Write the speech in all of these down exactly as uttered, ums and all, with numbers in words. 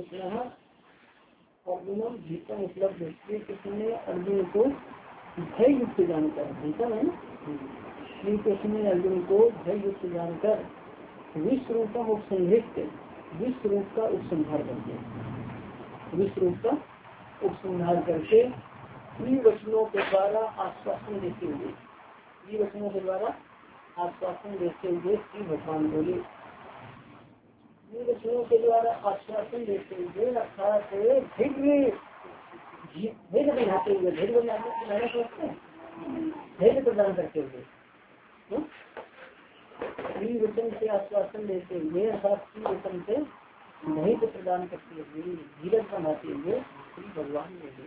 अर्जुन भीतम उपलब्ध श्री कृष्ण ने अर्जुन को भय युक्त जानकर, भीतम है ना, श्री कृष्ण ने अर्जुन को भय युक्त जानकर विश्व रूपम उपसंहृत, विश्व रूप का उपसंहार करके, विश्व रूप का उपसंहार करके इन वचनों के द्वारा आश्वासन देते हुए, इन वचनों के द्वारा आश्वासन देते हुए श्री भगवान बोले, इन वचनों के द्वारा आश्वासन देते हुए अर्थात धैर्य धैर्य बनाते हुए, धैर्य बनाने सोचते हैं, धैर्य प्रदान करते हुए श्री वचन से आश्वासन देते हुए अर्थात श्री वचन से धैर्य प्रदान करते हुए, धीरज बनाते हुए श्री भगवान ने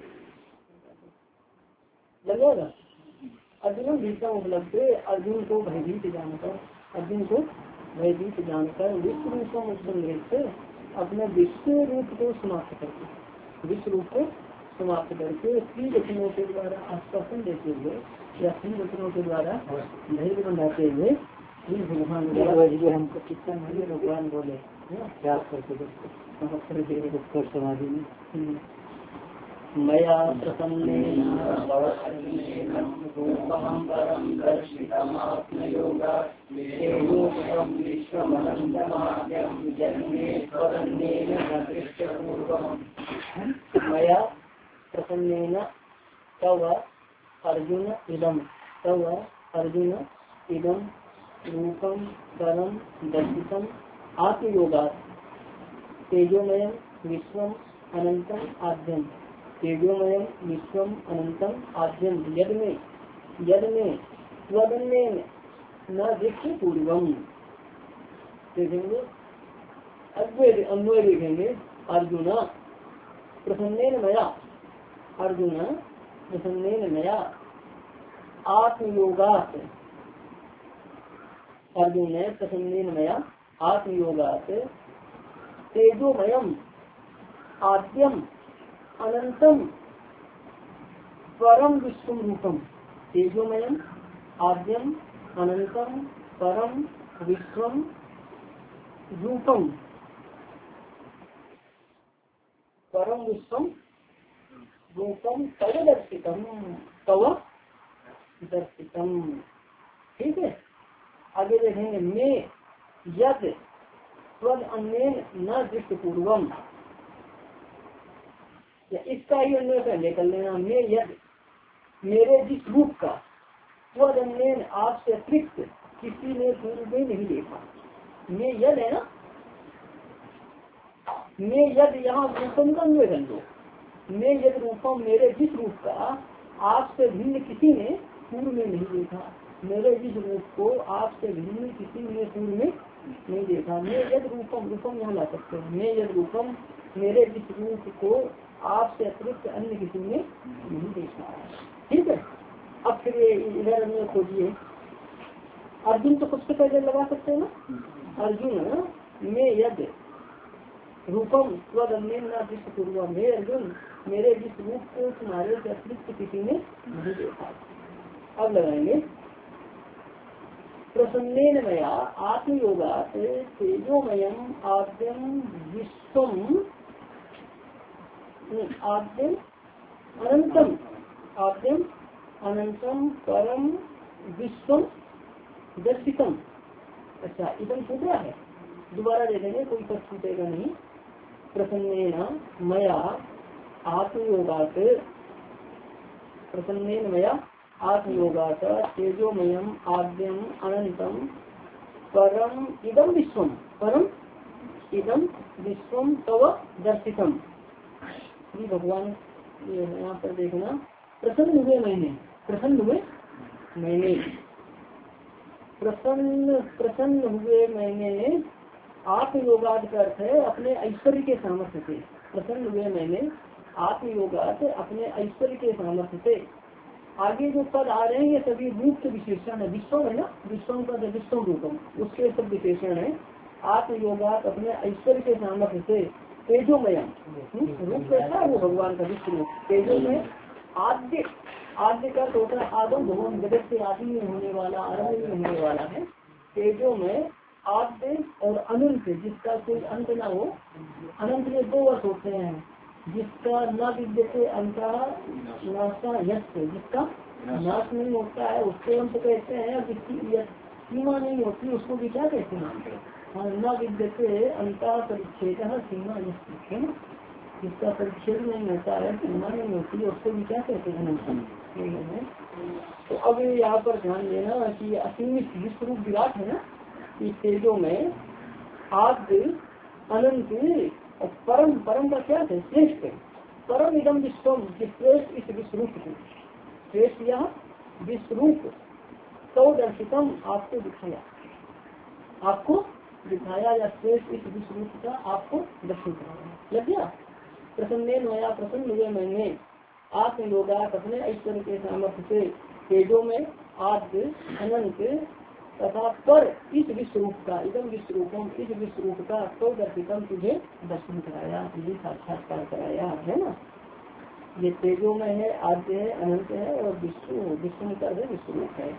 लगेगा। अर्जुन भीषण उपलब्ध, अर्जुन को भयभीत जानकर, अर्जुन को भयभीत जानकर विश्व रूप उपसंहृत अपने विश्व रूप को समाप्त करके, विश्व रूप को समाप्त करके श्री वचनों के द्वारा आश्वासन देते हुए या श्री वचनों के द्वारा धैर्य बनाते हुए श्री भगवान हमको कितना नहीं भगवान बोले याद करके समाधि में मया प्रसन्नेन मया प्रसन्नेन तव अर्जुन इदम, तव अर्जुन इदम रूपम परम दर्शितम आत्मयोगात् तेजोमयम विश्वम अनंतम आद्यम, तेजोमयम विश्वम अनंतम आद्यम यद में यद में स्वदन्य न देखे पूर्वम। देखेंगे अद्वैत अन्वय देखेंगे अर्जुन प्रसन्नेन मया, अर्जुन प्रसन्नेन मया आत्मयोगात्, अर्जुन ने प्रसन्नेन मया आत्मयोगात् तेजोमयम आद्यम अनंतम परम विश्वम रूपम, तेजोमयम आद्यम अनंतम परम विश्वम रूपम, परम विश्वम रूपम तव दर्शितम, तव दर्शितम। ठीक है, आगे देखेंगे मैं यद स्वद अन्य न दृष्ट पूर्वम, या इसका ही अन्य पहले कर लेना, मैं यद मेरे जिस रूप का स्वद अन्य आपसे अतिरिक्त किसी ने पूर्व में नहीं देखा, मैं यद है ना, मैं यद यहाँ रूपम का अन्वय कर लो, मैं यद रूपम मेरे जिस रूप का आपसे भिन्न किसी ने पूर्व में नहीं देखा, मेरे जिस रूप को आपसे भिन्न किसी ने पूर्व में नहीं देखा, मैं यद रूपम, रूपम यहाँ ला सकते हैं, मैं यद रूपम मेरे जिस रूप को आपसे अतिरिक्त अन्य किसी ने नहीं देखा। ठीक है, अब फिर इधर में खोजिए अर्जुन तो सबसे पहले लगा सकते हैं ना, अर्जुन मैं यद रूपम स्वदन्य न दृष्ट पूर्व, मैं अर्जुन मेरे जिस रूप को तुम्हारे से अतिरिक्त किसी ने नहीं देखा। अब लगाएंगे प्रसन्नेन मया आत्मयोगात् तेजोमयम आद्यम विश्वम आद्यम अनंतम, आद्यम अनंतम परम विश्वम दर्शितम। अच्छा इदम छूट रहा है, दोबारा दे देंगे, कोई पद छूटेगा नहीं। प्रसन्नेन मया आत्मयोगात्, प्रसन्नेन मया आत्मयोगात् तेजोमयम आद्यम अनंतम परम इदम विश्वम, परम इदम विश्वम तव दर्शितम। श्री भगवान यहाँ पर देखना, प्रसन्न हुए मैंने, प्रसन्न हुए मैंने, प्रसन्न प्रसन्न हुए मैंने आत्मयोगाद का अर्थ है अपने ऐश्वर्य के सामर्थ्य से, प्रसन्न हुए मैंने आत्मयोगाद अपने ऐश्वर्य के सामर्थ्य से। आगे जो पद आ रहे हैं ये सभी रूप के विशेषण है, विश्वम है ना, विश्वम का विश्वम रूपम उसके सब विशेषण है। आत्मयोगाद अपने ऐश्वर्य के सामर्थ्य से तेजोमयम, रूप कैसा है वो भगवान का विश्व रूप, तेजोमय आद्य, आद्य का टोटल आदम भगवान जगत से आदि में होने वाला, आरंभ में होने वाला है। तेजोमय आद्य और अनंत जिसका कोई अंत ना हो। अनंत में दो अर्थ होते हैं, जिसका न विद्यते अंत नाशा यश, जिसका नाश नहीं होता है उसको अंत कहते हैं, और जिसकी सीमा नहीं होती उसको भी क्या कहते हैं, हाँ न विद्यते अंत परिच्छेद सीमा यश है ना, जिसका परिच्छेद नहीं होता है, सीमा नहीं होती, उसको भी क्या कहते हैं अनंत। तो अब यहाँ पर ध्यान देना कि असीमित विश्व रूप विराट है ना, इस तेजों में आद्य अनंत और परम, परम का क्या है श्रेष्ठ, परम इदम विश्वम, श्रेष्ठ इस विश्वरूप को, श्रेष्ठ यह विश्वरूप तो दर्शितम आपको दिखाया, आपको दिखाया या श्रेष्ठ इस विश्वरूप का आपको दर्शन कराया। लग गया प्रसन्न नया प्रसन्न हुए मैंने आत्मयोगा अपने ऐश्वर्य के सामर्थ्य से तेजों में आद्य अनंत तथा पर इस विश्वरूप का, इदम विश्वरूपम इस विश्वरूप का तो दर्शितम तुझे दर्शन कराया, तुझे साक्षात्कार कराया है ना। ये तेजों में है, आद्य है, अनंत है और विश्व विष्णु का विश्वरूप है।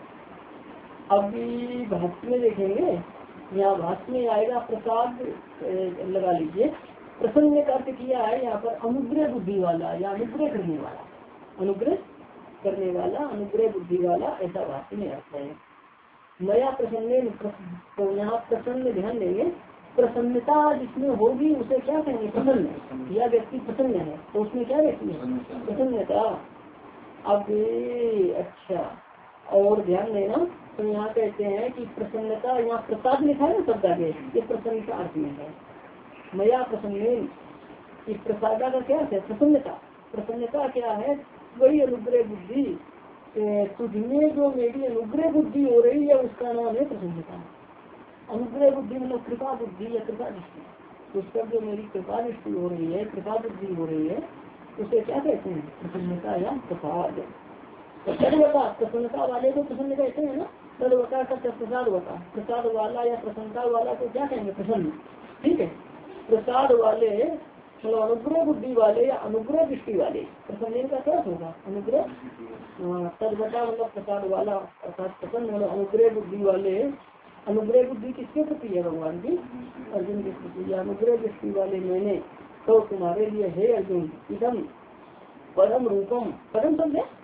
अभी भाष्य में देखेंगे, यहाँ भाष्य में आएगा प्रसाद लगा लीजिए, प्रसन्न का अर्थ किया है यहाँ पर अनुग्रह बुद्धि वाला या अनुग्रह करने वाला, अनुग्रह करने वाला, अनुग्रह बुद्धि वाला, ऐसा भाष्य में अर्थ है। नया प्रसन्न, तो यहाँ प्रसन्न ध्यान देंगे, प्रसन्नता जिसमें होगी उसे क्या कहेंगे प्रसन्न, या व्यक्ति प्रसन्न है तो उसमें क्या रहती है प्रसन्नता। अब अच्छा और ध्यान देना, तो यहाँ कहते हैं कि प्रसन्नता, यहाँ प्रसाद लिखा है ना शब्द आगे, ये प्रसन्नता अर्थ में है। मया प्रसन्न, इस प्रसादा का क्या है प्रसन्नता, प्रसन्नता क्या है वही अनुग्रह बुद्धि, तुझमें जो मेरी अनुग्रह बुद्धि हो रही है उसका नाम है प्रसन्नता। अनुग्रह बुद्धि मतलब कृपा बुद्धि या कृपा दृष्टि, तो उस पर जो मेरी कृपा दृष्टि हो रही है, कृपा बुद्धि हो रही है, उसे क्या कहते हैं प्रसन्नता या प्रसाद। तदवता, प्रसन्नता वाले को प्रसन्न कहते हैं ना, तदवता का प्रसाद होता, प्रसाद वाला या प्रसन्नता वाला को क्या कहेंगे प्रसन्न, ठीक है। प्रसाद वाले मतलब अनुग्रह बुद्धि वाले या अनुग्रह दृष्टि वाले, प्रसन्न का क्या होगा अनुग्रह, तदवता मतलब प्रसाद वाला अर्थात प्रसन्न मतलब अनुग्रह बुद्धि वाले। अनुग्रह बुद्धि किसके प्रति है भगवान की, अर्जुन के प्रति, या अनुग्रह दृष्टि वाले मैंने तो तुम्हारे लिए है अर्जुन इदम परम रूपम, परम शब्द है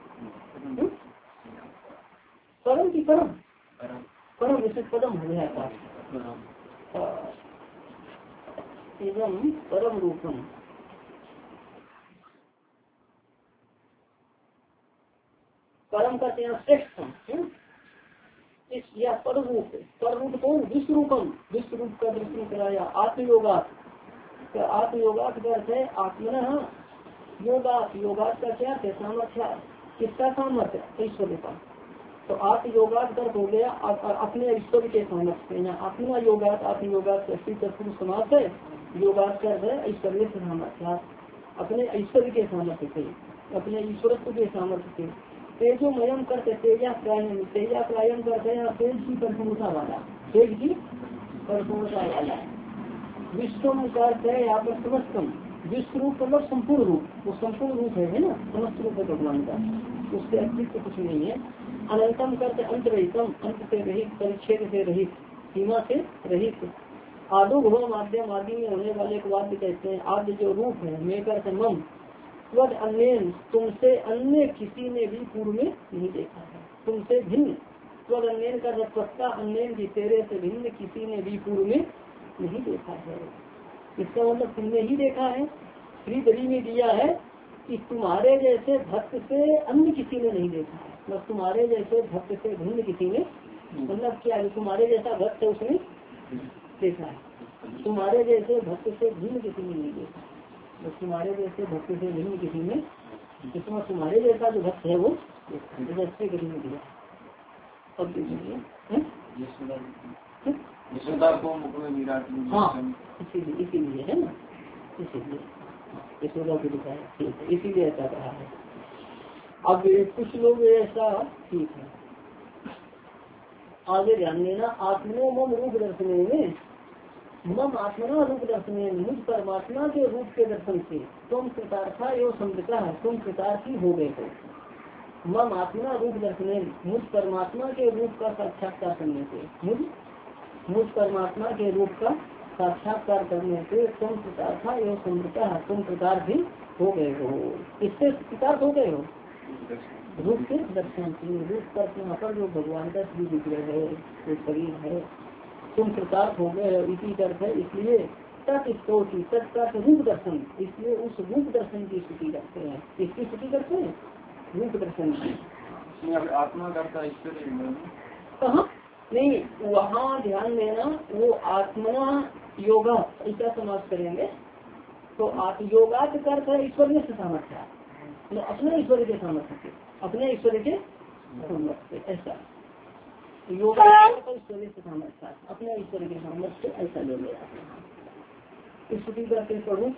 परम की परम, परम इसे परम हो जाता एवं परम रूपम, परम का श्रेष्ठ इस या पर रूप, पर रूप तो विश्व रूपम, विश्व रूप का दर्शन कराया। आत्मयोगात, आत्मयोगात का अर्थ है आत्मना योगात, योगात का क्या है सामर्थ्य, किसका सामर्थ्य ऐश्वर्य का, तो आत्मयोगात अर्थ हो गया अपने ऐश्वर्य के सामर्थ्य, या आत्मा योगात, आत्मयोगात तत्पुरुष समास है, योगात का अर्थ है ऐश्वर्य से सामर्थ्य, अपने ऐश्वर्य के सामर्थ्य से, अपने ईश्वरत्व के सामर्थ्य से। तेजो मयम करते तेजा प्रायम, तेजा प्रायम करते हैं तेज की परिपूर्णता वाला, तेज की परिपूर्णता वाला। विश्वम का अर्थ है यहाँ पर समस्तम, विश्व रूप मतलब संपूर्ण रूप, वो संपूर्ण रूप है, है ना, समस्त रूप है भगवान का, उससे अतिरिक्त कुछ नहीं है। अनंतम करते अंत रहितम, अंत से रहित, परिच्छेद से रहित, सीमा से रहित। आदो भव माध्यम आदि में होने वाले को वाद्य कहते हैं। आद्य जो रूप है मैं करते मम स्वद अन्य, तुमसे अन्य किसी ने भी पूर्व में नहीं देखा है, तुमसे भिन्न, स्वद अन्य का रत्वत्ता अन्य भी तेरे से भिन्न किसी ने भी पूर्व में नहीं देखा है। इसका मतलब तुमने ही देखा है, श्री दरी में दिया है कि तुम्हारे जैसे भक्त से अन्य किसी ने नहीं देखा है, मतलब तुम्हारे जैसे भक्त से भिन्न किसी ने, मतलब क्या है तुम्हारे जैसा भक्त है उसने देखा है, तुम्हारे जैसे भक्त से भिन्न किसी ने नहीं देखा, तो तुम्हारे जैसे भक्त से भिन्न किसी ने, इसमें तुम्हारे जैसा जो भक्त है वो जैसे गति में दिया। अब देखिए हाँ इसीलिए, इसीलिए है ना, इसीलिए यशोदा को लिखा है, ठीक है, इसीलिए ऐसा कहा है। अब कुछ लोग ऐसा ठीक है, आगे ध्यान देना। आत्मनो मम रूप दर्शन में, मम आत्मना रूप दर्शन, मुझ परमात्मा के रूप के दर्शन से तुम कृतार्था एवं समृता है, तुम कृतार्थी हो गए हो। मम आत्मना रूप दर्शन, मुझ परमात्मा के रूप का साक्षात्कार करने से, मुझ मुझ परमात्मा के रूप का साक्षात्कार करने से तुम कृतार्थ एवं समृता तुम कृतार्थ भी हो गए हो। इससे कृतार्थ हो गए हो रूप के दर्शन की। रूप का यहाँ पर जो भगवान का श्री विग्रह है, जो शरीर है, तुम कृतार्थ हो गए हो इसी अर्थ है। इसलिए तत्स्तोति तत्का रूप दर्शन, इसलिए उस रूप दर्शन की स्तुति करते हैं। किसकी स्तुति करते हैं? रूप दर्शन की। आत्मा करता ईश्वर कहाँ नहीं, वहाँ ध्यान देना, वो आत्मा योगा ऐसा समाज करेंगे तो आप योगा के अर्थ है ईश्वर में सामर्थ्य, मतलब अपने ईश्वर के सामर्थ्य से, अपने ईश्वर के सामर्थ्य ऐसा योगा ईश्वर से सामर्थ्य, अपने ईश्वर के सामर्थ्य ऐसा ले लिया। स्तुति करके पढ़ू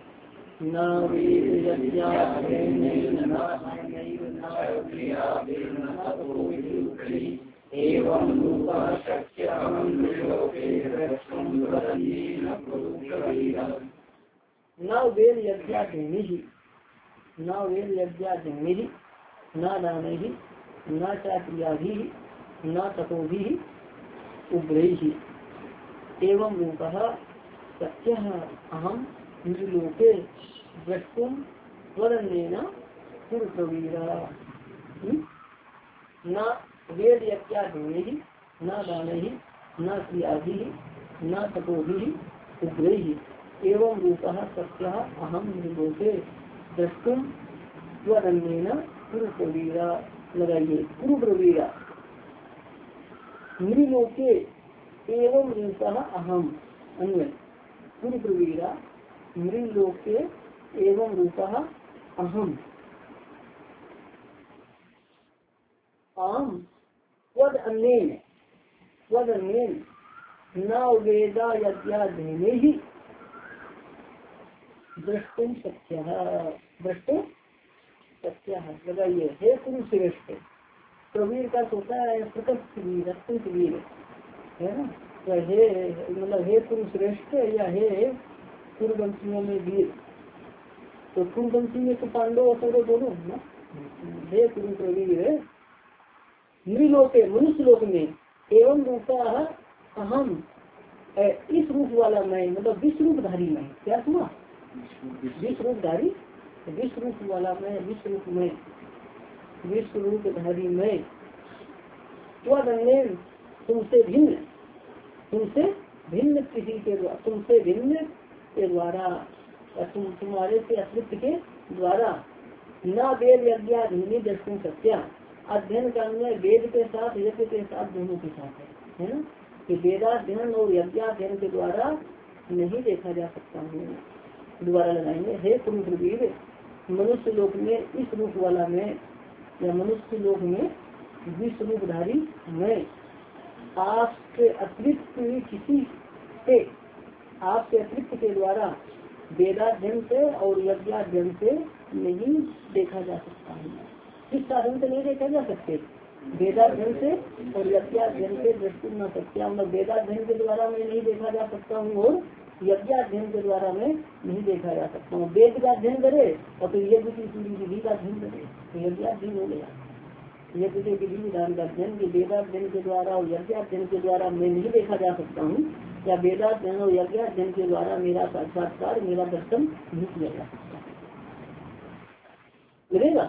न वेद यज्ञाग्नि न वेद यज्ञाग्नि न दानै न चाक्रियाभि न तपोभि उग्रैः एवं रूपः सत्यः अहं निर्लोके द्रष्टुं त्वदन्येन कुरुप्रवीरा। न वेद यज्ञाग्नि न दानै न क्रियाभिः न तपोभिः उग्रैः एवं रूपः सत्यः अहं निर्लोके द्रष्टुं त्वदन्येन कुरुप्रवीरा। लगाइए कुरुप्रवीरा। निर्लोके एवं रूपः अहम अन्वय कुरुप्रवीरा निर्लोके एवं रूपः अहम आम त्वद अन्येन त्वद अन्येन न वेदा यज्ञाध्ययने ही द्रष्टुम सत्यः द्रष्टुम सत्यः। लगाइए हे कुरु श्रेष्ठ। प्रवीर का होता है प्रकट वीर अत्यंत वीर है ना, तो हे मतलब हे कुरु श्रेष्ठ या हे कुरुवंशियों में वीर। तो कुरुवंशी में तो पांडव और कौरव दोनों है ना। हे कुरु प्रवीर नृलोके मनुष्य लोक में एवं रूपा अहम इस रूप वाला मैं, मतलब विश्व रूपधारी मैं। क्या सुना? विश्व रूपधारी, विश्व रूप वाला मैं, विश्व रूप में विश्व रूपधारी मैं। त्वदन्येन तुमसे भिन्न, तुमसे भिन्न किसी के द्वारा, तुमसे भिन्न के द्वारा, तुम तुम्हारे से अतिरिक्त के द्वारा न वेद यज्ञाधीनी दर्शन सत्या। अध्ययन करने वेद के साथ यज्ञ के साथ दोनों के साथ है, है ना, कि वेदाध्ययन और यज्ञाध्ययन के द्वारा नहीं देखा जा सकता है। दोबारा लगाएंगे हे कुरु प्रवीर मनुष्य लोक में इस रूप वाला मैं, या मनुष्य लोक में विश्व रूपधारी मैं आपके अतिरिक्त किसी से, आपके अतिरिक्त के द्वारा वेदाध्ययन से और यज्ञाध्ययन से नहीं देखा जा सकता है। किस साधन से नहीं देखा जा सकते? वेदाध्ययन से और यज्ञाध्ययन से दृष्टि न सत्या, मतलब वेदाध्ययन के द्वारा मैं नहीं देखा जा सकता हूँ और यज्ञाध्ययन के द्वारा मैं नहीं देखा जा सकता हूँ। वेद का अध्ययन करे और फिर यज्ञ की पूरी विधि का अध्ययन करे तो यज्ञाध्ययन हो गया। यज्ञ के विधि विधान का अध्ययन के वेदाध्ययन के द्वारा और यज्ञाध्ययन के द्वारा मैं नहीं देखा जा सकता हूँ, या वेदाध्ययन और यज्ञाध्ययन के द्वारा मेरा साक्षात्कार, मेरा दर्शन नहीं किया जा सकता। मिलेगा।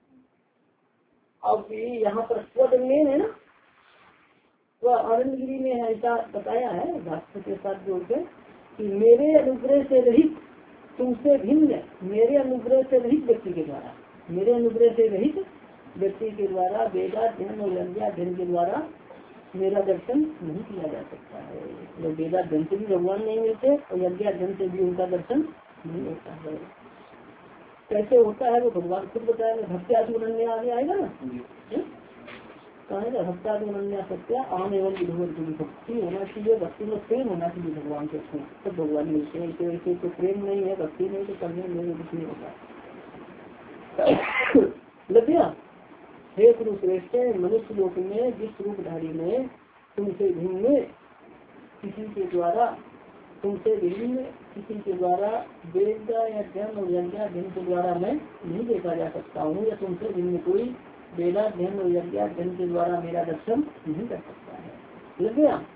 अब यहाँ पर स्वदन्येन है ना, वह आनंदगिरी में ऐसा बताया है भाष्य के साथ जोड़कर कि मेरे अनुग्रह से रहित तुमसे भिन्न, मेरे अनुग्रह से रहित व्यक्ति के द्वारा, मेरे अनुग्रह से रहित व्यक्ति के द्वारा वेदाध्ययन और यज्ञाध्ययन के द्वारा मेरा दर्शन नहीं किया जा सकता है। तो वेदाध्ययन से भी भगवान नहीं मिलते और यज्ञाध्ययन से भी उनका दर्शन नहीं होता है। कैसे होता है वो भगवान खुद बताएंगे। भक्त्यादि आगे आएगा ना, कहेगा भक्त्यादि सत्या आम एवं विधुवत भक्ति होना चाहिए, भक्ति में प्रेम होना चाहिए भगवान के उसमें, तब भगवान मिलते हैं। तो ऐसे तो प्रेम नहीं है, भक्ति नहीं, तो करने में कुछ नहीं होता। लग गया। हे गुरु श्रेष्ठ मनुष्य लोक में विश्व रूपधारी में तुमसे भिन्न किसी के द्वारा, तुमसे भिन्न किसी के द्वारा वेद या ज्ञान और यज्ञाध्ययन के द्वारा मैं नहीं देखा जा सकता हूँ, या तुमसे भिन्न कोई वेदाध्ययन और यज्ञाध्ययन के द्वारा मेरा दर्शन नहीं कर सकता है। लग गया।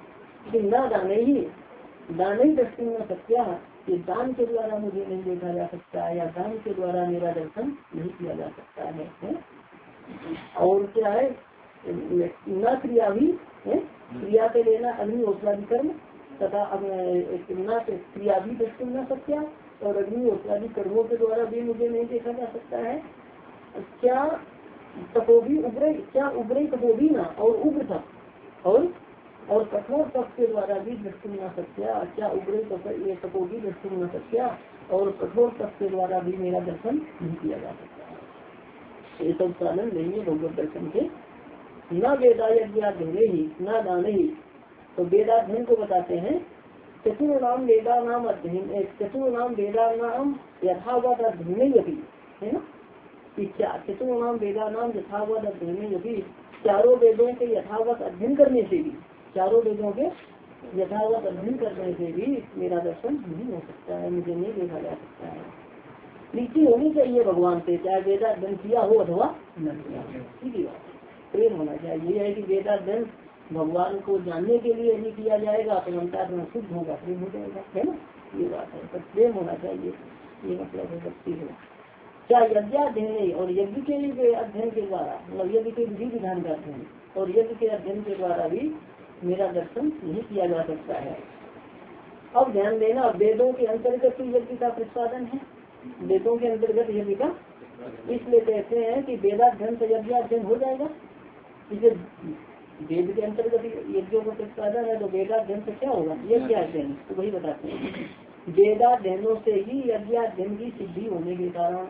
कि न दाने ही दान ही दृष्टि न सत्या, ये दान के द्वारा मुझे नहीं देखा जा सकता है, या दान के द्वारा मेरा दर्शन नहीं किया जा सकता है, है? और क्या है, न क्रिया भी है, क्रिया पे लेना अग्निहोत्रादि कर्म तथा न क्रिया भी दृष्टि न सत्या, और अग्निहोत्रादि कर्मों के द्वारा भी मुझे नहीं देखा जा सकता है। क्या तपोभी उग्र, क्या उग्र तपोभी ना, और उग्र तप और और कठोर तप के द्वारा भी दृष्टि न सत्या, क्या उग्र तप ये तपोभी दृष्टि न सत्या, और कठोर तप के द्वारा भी मेरा दर्शन नहीं किया जा सकता है। ये सब साधन नहीं है भगवत दर्शन के। न वेदायज्ञाध्ययने ही न दान ही, तो वेदाध्ययन को बताते हैं चतुर नाम वेदा नाम अध्ययन, चतुर नाम वेदा नाम यथावत अध्ययन यदि, है ना, क्या चतुर नाम वेदा नाम यथावत अध्ययन यदि, चारों वेदों के यथावत अध्ययन करने से भी, चारों वेदों के यथावत अध्ययन करने से भी मेरा दर्शन नहीं हो सकता है, मुझे नहीं देखा जा सकता है। प्रीति होनी चाहिए भगवान से, चाहे वेदाध्ययन किया हो अथवा न किया हो, ठीक है, प्रेम होना चाहिए। है कि वेदाध्ययन भगवान को जानने के लिए ही किया जाएगा तो अंतःकरण शुद्ध होगा, प्रेम हो जाएगा, है ना, ये बात है। तो प्रेम होना चाहिए, ये मतलब है भक्ति है। क्या यज्ञाध्ययन और यज्ञ के अध्ययन के द्वारा, मतलब यज्ञ के विधि विधान का अध्ययन और यज्ञ के अध्ययन के द्वारा भी मेरा दर्शन नहीं किया जा सकता है। अब ध्यान देना, वेदों के अंतर्गत यज्ञ का प्रतिपादन है, वेदों के अंतर्गत यज्ञ का, इसलिए कहते हैं कि वेदाध्ययन से यज्ञाध्ययन हो जाएगा। इसे वेद के अंतर्गत यज्ञों का प्रतिपादन है तो वेदाध्ययन से क्या होगा, यज्ञाध्ययन, तो वही बताते हैं। वेदाध्ययनों से ही यज्ञाध्ययन की सिद्धि होने के कारण,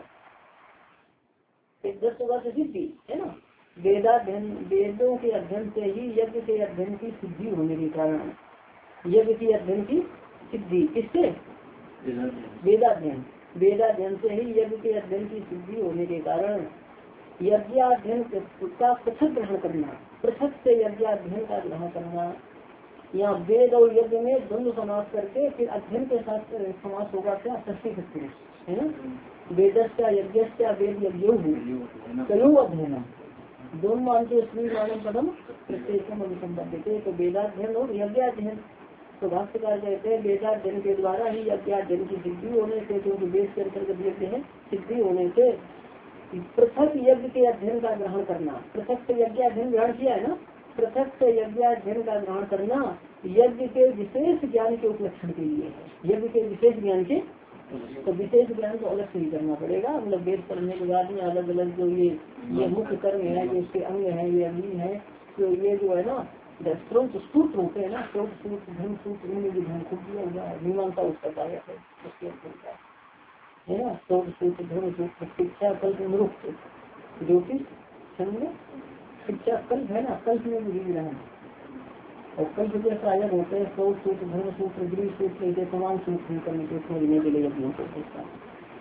दस वर्ष सिद्धि है ना, वेदाध्ययन वेदों के अध्ययन से ही यज्ञ के अध्ययन की सिद्धि होने के कारण, यज्ञ की अध्ययन की सिद्धि किससे, वेदाध्ययन, वेदाध्ययन से ही यज्ञ के अध्ययन की सिद्धि होने के कारण यज्ञाध्ययन का पृथक ग्रहण करना, पृथक से यज्ञाध्ययन का ग्रहण करना, यहाँ वेद और यज्ञ में द्वंद्व समास करके फिर अध्ययन के साथ समास होगा क्या, षष्ठी विभक्ति है ना, वेदस्या यज्ञस्या वेद यज्ञो कयो अध्ययन, दोनों मानते स्त्री मानव पदम प्रत्येकम अभिसंबंधित, तो वेदाध्ययन और यज्ञाध्ययन। तो भाष्यकार कहते हैं वेदाध्ययन के द्वारा ही यज्ञाध्ययन की सिद्धि होने से, क्योंकि वेद के अंतर्गत यज्ञ है, सिद्धि होने से पृथक यज्ञ के अध्ययन का ग्रहण करना, पृथक से यज्ञ अध्ययन ग्रहण किया है ना, पृथक से यज्ञ अध्ययन का ग्रहण करना यज्ञ के विशेष ज्ञान के उपलक्षण के लिए है, यज्ञ के विशेष ज्ञान के, तो विशेष ज्ञान को अलग से ही करना पड़ेगा। मतलब वेद पढ़ने के बाद में अलग अलग जो ये ये मुख्य कर्म है, जो इसके अंग है, ये अग्नि है, तो ये जो है ना स्त्रोत सूत्र होते हैं ना, स्त्रोत सूत्र धर्म सूत्र में भी ध्यान खूब दिया हुआ है, मीमांसा उसका कार्य है, उसके अंतर्गत है ना, स्त्रोत सूत्र धर्म सूत्र शिक्षा कल्प निरुक्त ज्योतिष छंद शिक्षा कल्प है ना, कल्प में भी विधान और कल्प के सहायक होते हैं स्त्रोत सूत्र धर्म सूत्र गृह सूत्र तमाम सूत्र करने के समझने के लिए यज्ञों को सोचता है।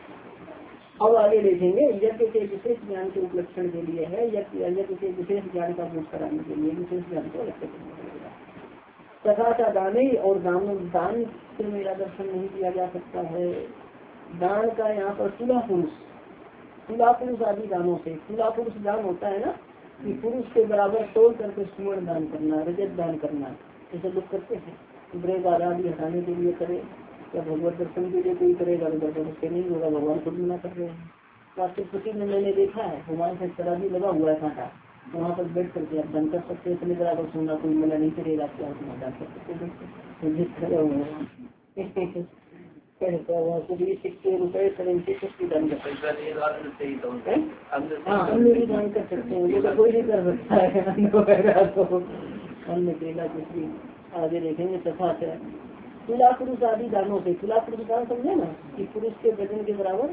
अब आगे देखेंगे यज्ञ के विशेष ज्ञान के उपलक्षण के लिए है, यज्ञ के विशेष ज्ञान का बोध कराने के लिए विशेष ज्ञान को अलग करना तथा चा दाने और दान, दान से मेरा दर्शन नहीं किया जा सकता है। दान का यहाँ पर तुला पुरुष, तुला पुरुष आदि दानों से, तुला पुरुष दान होता है ना कि पुरुष के बराबर तोड़ करके सुवर्ण दान करना, रजत दान करना, ऐसे लोग करते हैं, ब्रेक आदि हटाने के लिए करे, या भगवत दर्शन के लिए कोई करेगा तो दर्शन उससे नहीं होगा, भगवान खुद मना कर रहे हैं। राष्ट्रपति में मैंने देखा है भगवान से शराबी लगा हुआ है कांटा, वहाँ पर बैठ करके आप दान कर सकते हैं, इतने बराबर सुनना कोई मना नहीं करेगा, क्या दान कर सकते हैं, सिक्के रुपए करेंसी कुछ भी दान कर सकते हैं, हाँ अन्य भी दान कर सकते हैं, ये तो कोई नहीं कर सकता है अन्न तो अन्य देगा कुछ भी। आगे देखेंगे तथा से तुला पुरुष आदि दानों से, तुला पुरुष दान समझे ना कि पुरुष के वजन के बराबर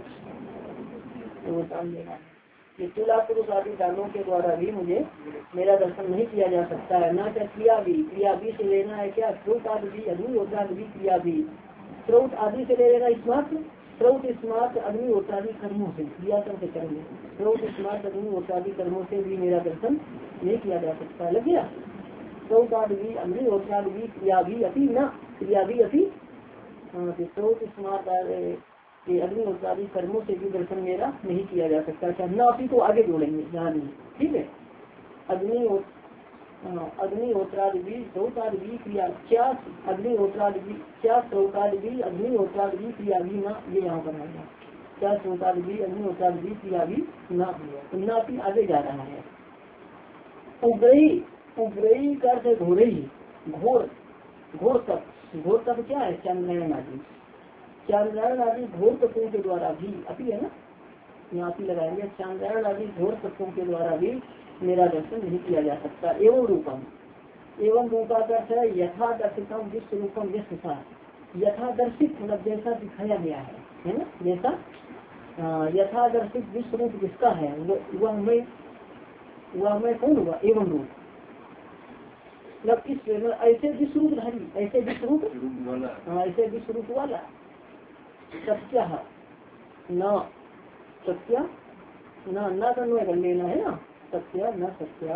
वो दान देना, कि तुला पुरुष आदि दानों के द्वारा भी मुझे मेरा दर्शन नहीं किया जा सकता है। ना क्या क्रिया भी, क्रिया भी से लेना है क्या, स्रोत आदि भी अग्नि होता भी क्रिया भी, स्रोत आदि से ले लेना स्मार्ट, स्रोत स्मार्ट अग्नि होता भी कर्मों से, क्रिया करके कर्म, स्रोत स्मार्ट अग्नि होता भी कर्मों से भी मेरा दर्शन नहीं किया जा सकता। लग गया, स्रोत आदि भी अग्नि होता भी क्रिया भी अति न, क्रिया भी अति स्रोत स्मार्ट अग्निहोत्रादि कर्मों से भी दर्शन मेरा नहीं किया जा सकता। क्या न अति को आगे जोड़ेंगे यहाँ नहीं, ठीक है। अग्नि अग्निहोत्रादि भी स्रोतादि भी क्रिया क्या अग्निहोत्रादि भी क्या स्रोतादि भी अग्निहोत्रादि भी क्रिया भी न, ये यहाँ पर आएगा क्या स्रोतादि भी अग्निहोत्रादि भी क्रिया भी न ना भी आगे जा रहा है। उग्रही उग्रही का अर्थ घोरही घोर घोर तप घोर तप क्या है चंद्रायण आदि चंद्रायण आदि घोर तत्वों के द्वारा भी अभी है ना यहाँ भी लगाएंगे चंद्रायण आदि घोर तत्वों के द्वारा भी मेरा दर्शन नहीं किया जा सकता। एवं रूपम एवं रूपा का अर्थ है यथा दर्शितम विश्व रूपम विश्व था यथा दर्शित मतलब जैसा दिखाया गया है है ना जैसा यथा दर्शित विश्व रूप जिसका है वह मैं वह मैं कौन हुआ एवं रूप मतलब इस ऐसे विश्व रूप धारी ऐसे विश्व रूप ऐसे विश्व रूप वाला सत्या न सत्या न न तन्वय कर लेना है ना सत्या न सत्या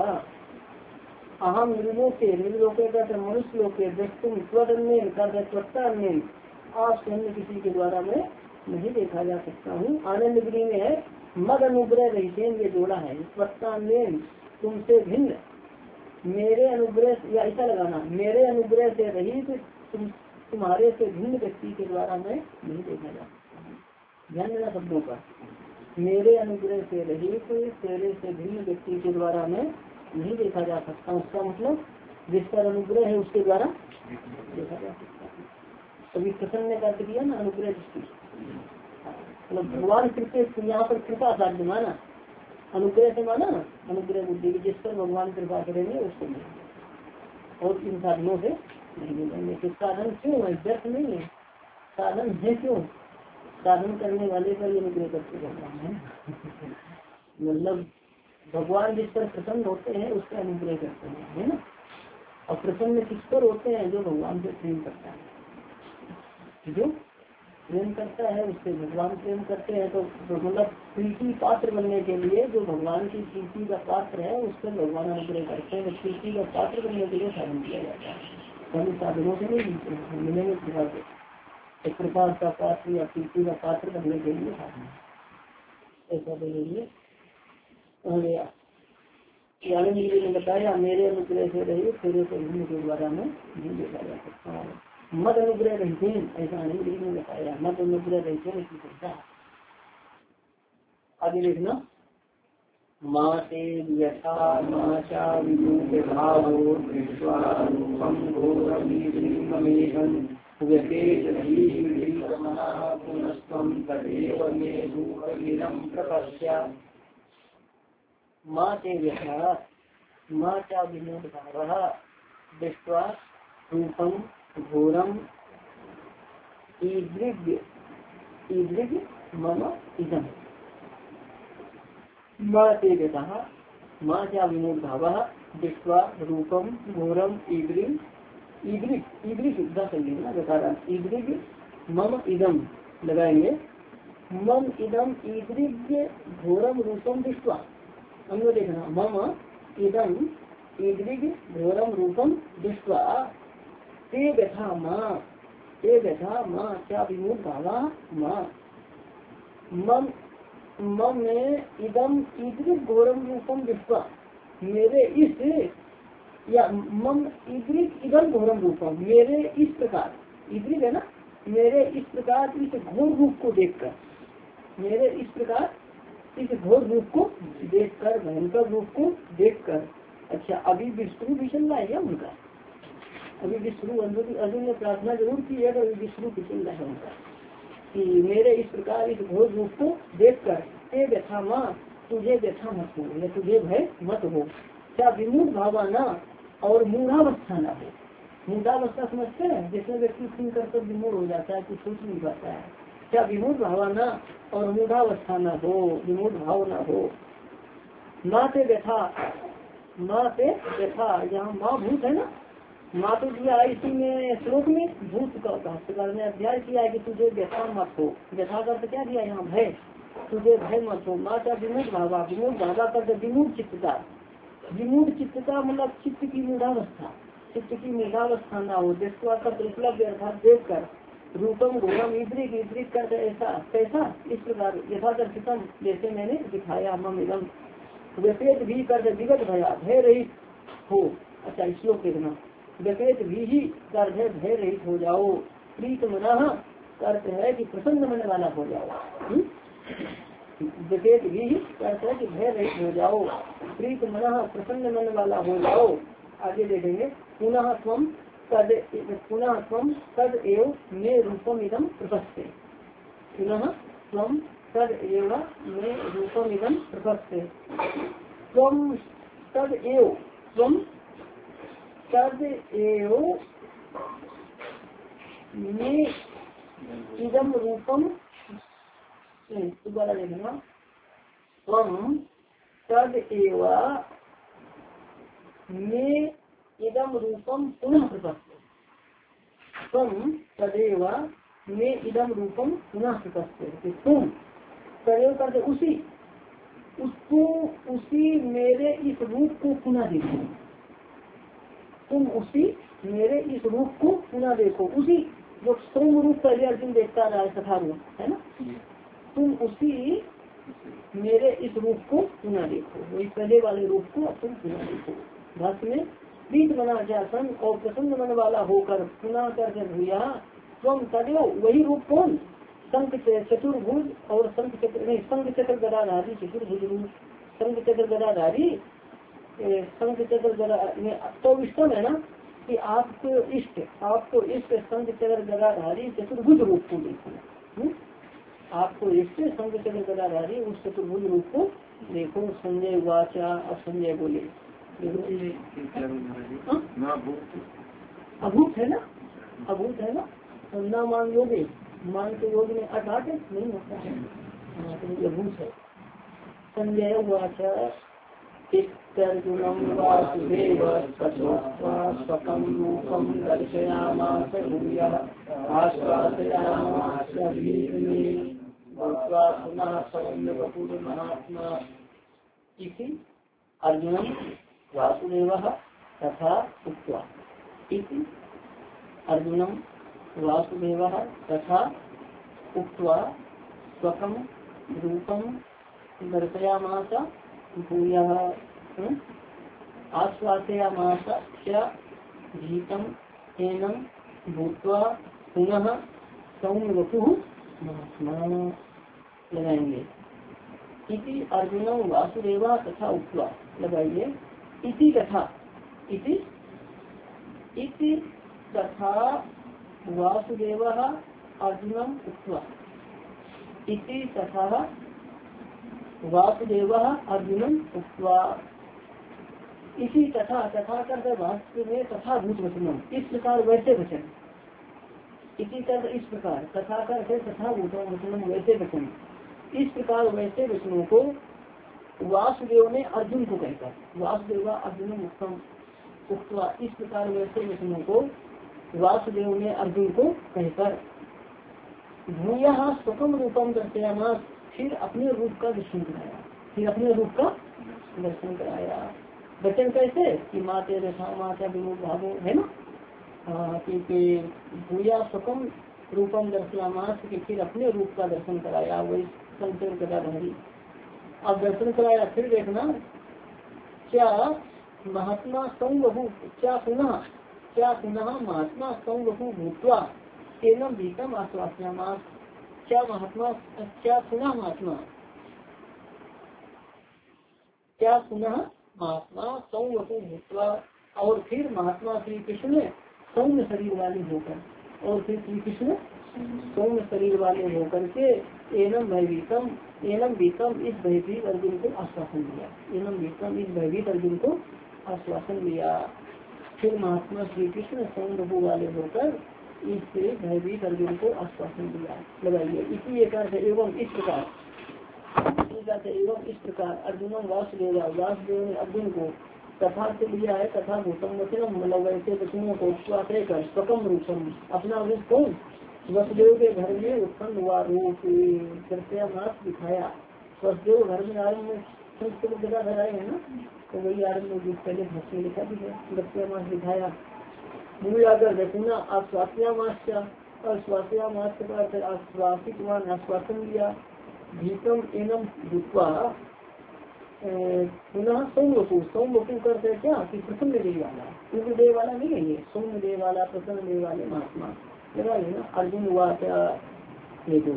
अहम निर्लोके निर्लोके का मनुष्य लोके दृष्टुम स्वदन्य स्वत्तान्य आपसे अन्य किसी के द्वारा मैं नहीं देखा जा सकता हूँ। आनंद गिरी में है मद अनुग्रह रहितेन ये जोड़ा है स्वत्तान्य तुमसे भिन्न मेरे अनुग्रह या ऐसा लगाना मेरे अनुग्रह से रहित तुम तुम्हारे से भिन्न व्यक्ति के द्वारा मैं नहीं देखा जा सकता। ध्यान देना शब्दों का मेरे अनुग्रह से रहित तेरे से भिन्न व्यक्ति के द्वारा मैं नहीं देखा जा सकता। उसका मतलब जिस पर अनुग्रह है उसके द्वारा देखा जा सकता है। कभी प्रसन्न ने कार्य किया ना अनुग्रह दृष्टि मतलब भगवान कृपा यहाँ पर कृपा साध्य माना अनुग्रह से माना ना अनुग्रह बुद्धि जिस पर भगवान कृपा करेंगे उसको मिलेंगे और इन साधनों से नहीं मिलेंगे। तो साधन क्यों है व्यर्थ नहीं है साधन है क्यों साधन करने वाले पर ये अनुग्रह करते भगवान है मतलब भगवान जिस पर प्रसन्न होते हैं उस पर अनुग्रह करते हैं है ना और प्रसन्न किस पर होते हैं जो भगवान से प्रेम करता है जो प्रेम करता है उससे भगवान प्रेम करते हैं। तो मतलब प्रीति पात्र बनने के लिए जो भगवान की प्रीति का पात्र है उस पर भगवान अनुग्रह करते हैं। प्रीति का पात्र बनने के लिए साधन किया जाता है सभी साधनों से नहीं मिलते हैं मिलेंगे कृपा से कृपा का पात्र या प्रीति का पात्र बनने के लिए साधन ऐसा बोलेंगे। आनंद गिरी ने बताया मेरे अनुग्रह से रही तेरे से भिन्न के द्वारा में नहीं देखा जा सकता। मद अनुग्रह रहते ऐसा आनंद गिरी ने बताया मद अनुग्रह रहते इसकी चर्चा आगे देखना माँ से यथा माचा विभावो माँ से व्यथा माँ चा विनोद भाव दृष्ट्वा रूपम घोरम ईदृग ईदृग मम इदम माँ से व्यथा माँ चा विनोद भाव दृष्ट्वा रूपम घोरम ईदृग ईदृग ईदृग दस लेना बता ईदृग मम इदम लगाएंगे मम इदम ईदृग घोरम रूपम दृष्ट्वा हमने देखना मम इदम ईदृग घोरम रूपम दृष्ट्वा ते व्यथा माँ ते व्यथा माँ क्या विमुख भावा माँ मम मम में इदम ईदृग घोरम रूपम दृष्ट्वा मेरे इस या मम ईदृग इदम घोरम रूपम मेरे इस प्रकार ईदृग है ना मेरे इस प्रकार इस घोर रूप को देखकर मेरे इस प्रकार इस घोर रूप को देखकर भयंकर रूप को देखकर। अच्छा अभी विष्णु भी चल रहा है क्या उनका अभी विष्णु अर्जुन ने प्रार्थना जरूर की है अभी विष्णु भी चल रहा है उनका कि मेरे इस प्रकार इस घोर रूप को देखकर ते व्यथा माँ तुझे व्यथा मत हो या तुझे भय मत हो क्या विमूढ़ भावना और मूढ़ावस्था न हो। मूढ़ावस्था समझते हैं जिसमें व्यक्ति सुन कर तो विमूढ़ हो जाता है कुछ सोच नहीं पाता है। क्या विमूढ़ भावना और मूढ़ावस्था न हो विमूढ़ भाव न हो। माँ से व्यथा माँ से व्यथा यहाँ माँ भूत है ना माँ तो दिया इसी में श्लोक में भूत का भाष्यकार ने अध्याय किया है कि तुझे व्यथा मत हो। व्यथा का क्या दिया यहाँ भय तुझे भय मत हो। माँ का विमूढ़ भावा विमूढ़ भावा कर विमूढ़ चित्तता विमूढ़ चित्तता मतलब चित्त की मूढ़ावस्था चित्त की मूढ़ावस्था न हो। जिसको उपलब्ध अर्थात देख कर रूपम घोरम ईदृग ईदृग कर ऐसा कैसा इस प्रकार यथादर्शितम जैसे मैंने दिखाया मम इदम व्यपेत भी कर विगत भया भय रहित हो अच्छा श्लोक देखना, व्यपेत भी ही का अर्थ है भय रहित हो जाओ, प्रीत मना का अर्थ है कि प्रसन्न मन वाला हो जाओ, व्यपेत भी ही का अर्थ है कि भय रहित हो जाओ, प्रीत मना प्रसन्न मन वाला हो जाओ। आगे देखेंगे, पुनः त्वम तद पुनः त्वम तद एव मे रूपम इदम प्रपस्ते, पुनः त्वम तद एव मे रूपम इदम प्रपस्ते, त्वम तद एव त्वम तद एव मे इदम रूपम, दोबारा देखना, त्वम तद एव मे इदम रूपम पुनः प्रपस्ते, तुम तदेव मे इदम रूपम पुनः प्रपस्ते, तुम तदेव करते उसी उसको उसी मेरे इस रूप को पुनः देखो, तुम उसी मेरे इस रूप को पुनः देखो, उसी जो सोम रूप पहले अर्जुन देखता रहा है सखा रूप है ना, तुम उसी मेरे इस रूप को पुनः देखो, वही पहले वाले रूप को तुम पुनः देखो। भाष्य में प्रीत मना जासन और प्रसन्न मन वाला होकर पुनः कर भूया तुम तदेव, वही रूप कौन, शंख चतुर्भुज और शंख चक्र नहीं शंख चक्र गदाधारी चतुर्भुज रूप, शंख चक्र गदाधारी शंख चक्र गदा तो इष्टम है ना कि आपको इष्ट आपको इष्ट शंख चक्र गदाधारी चतुर्भुज रूप को देखो, आपको इष्ट शंख चक्र गदाधारी उस चतुर्भुज रूप को देखो। संजय वाचा, अब संजय बोले अभूत है ना, अभूत है ना, न मान योगे मान के योग में अठाट नहीं होता है, अभूत है। संजय वाचा अर्जुनम वासुदेव स्वकं रूपं दर्शयामास भूयः आश्वासयामास भीष्मे भूत्वा पुनः सौम्य वपुः महात्मा इति अर्जुनम वासुदेवः तथा उक्त्वा, इति अर्जुनम वासुदेवः तथा उक्त्वा स्वकं रूपं दर्शयामास भूयः आश्वासयामास च भीतं एनं भूत्वा पुनः सौम्य वपुः महात्मा लगाएंगे। इति अर्जुनम वासुदेवा तथा उक्त्वा लगाइए, इति तथा इति इति तथा वासुदेवः अर्जुनम उक्त्वा, इति तथा वासुदेवः अर्जुनम उक्त्वा, इसी तथा तथा कर भाष्य में तथा भूत वचनम, इस प्रकार वैसे वचन, इसी कर इस प्रकार तथा कर तथा भूत वचनम वैसे वचन, इस प्रकार वैसे वचनों को वासुदेव ने अर्जुन को कहकर, वासुदेवा अर्जुन उत्तम उक्त्वा, इस प्रकार वैसे वचनों को वासुदेव ने अर्जुन को कहकर भूयः स्वकं रूपम दर्शयामास, फिर अपने रूप का दर्शन कराया, फिर अपने रूप का दर्शन कराया। वचन कैसे कि माते रथा माता विमुख भागो है ना, क्योंकि भूया स्वकं रूपम दर्शयामास कि फिर अपने रूप का दर्शन कराया, वही संचर गदाधारी। अब दर्शन कराया, फिर देखना क्या महात्मा संबहु क्या पुनः क्या पुनः महात्मा संबहु भूतवा एवं भीतम आश्वास्यामास, क्या महात्मा क्या पुनः महात्मा क्या पुनः महात्मा संवतु भूतवा, और फिर महात्मा श्री कृष्ण सौम्य शरीर वाले होकर, और फिर श्री कृष्ण सौम्य शरीर वाले होकर के एनम भयभीतम एनम भीतम इस भयभीत अर्जुन को आश्वासन दिया, एनम भीतम इस भयभीत अर्जुन को आश्वासन दिया। फिर महात्मा श्री कृष्ण सौम्य वाले होकर इस भयभीत अर्जुन को आश्वासन दिया। लगाइए इसी एक अर्थ एवं इस प्रकार, एवं इस प्रकार अर्जुन वासुदेव वासुदेव ने अर्जुन को तथा से लिया है, तथा भूतम वचनम मतलब वैसे वचनों को कर स्वकम रूपम, अपना रूप कौन वसुदेव के घर में उत्पन्न हुआ रूप दर्शयामास दिखाया। वसुदेव घर में आरम्भ में संस्कृत जगह धराए है ना, तो वही आरम्भ में पहले भाषण लिखा भी है, दर्शयामास दिखाया। मूल आकर पुनः आश्वास्यामास और स्वास्यामास का आश्वासित आश्वासन दिया। भीतम एनम भूतवा पुनः सोम वपु, सोम वपु करते क्या कि प्रसन्न देव वाला, उग्र देव वाला नहीं है ये, सोम देव वाला, प्रसन्न देव वाले महात्मा लगा लेना। अर्जुन हुआ क्या देखो,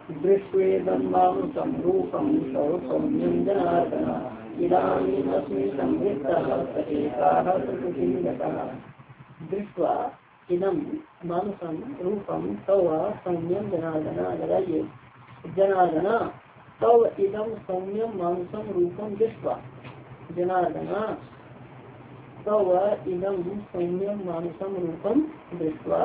दृष्टम रूपम सौम्यम जनार्दन इदानीमस्मि संवृत्तः सचेताः प्रकृतिं दृष्ट्वा इदम मानुषम रूपम तव सौम्यम जनार्दन, लगाइए जनार्दन तव इदम सौम्यम मानुषम रूपम दृष्ट्वा, जनार्दन तव इदम सौम्यम मानुषम रूपम दृष्ट्वा।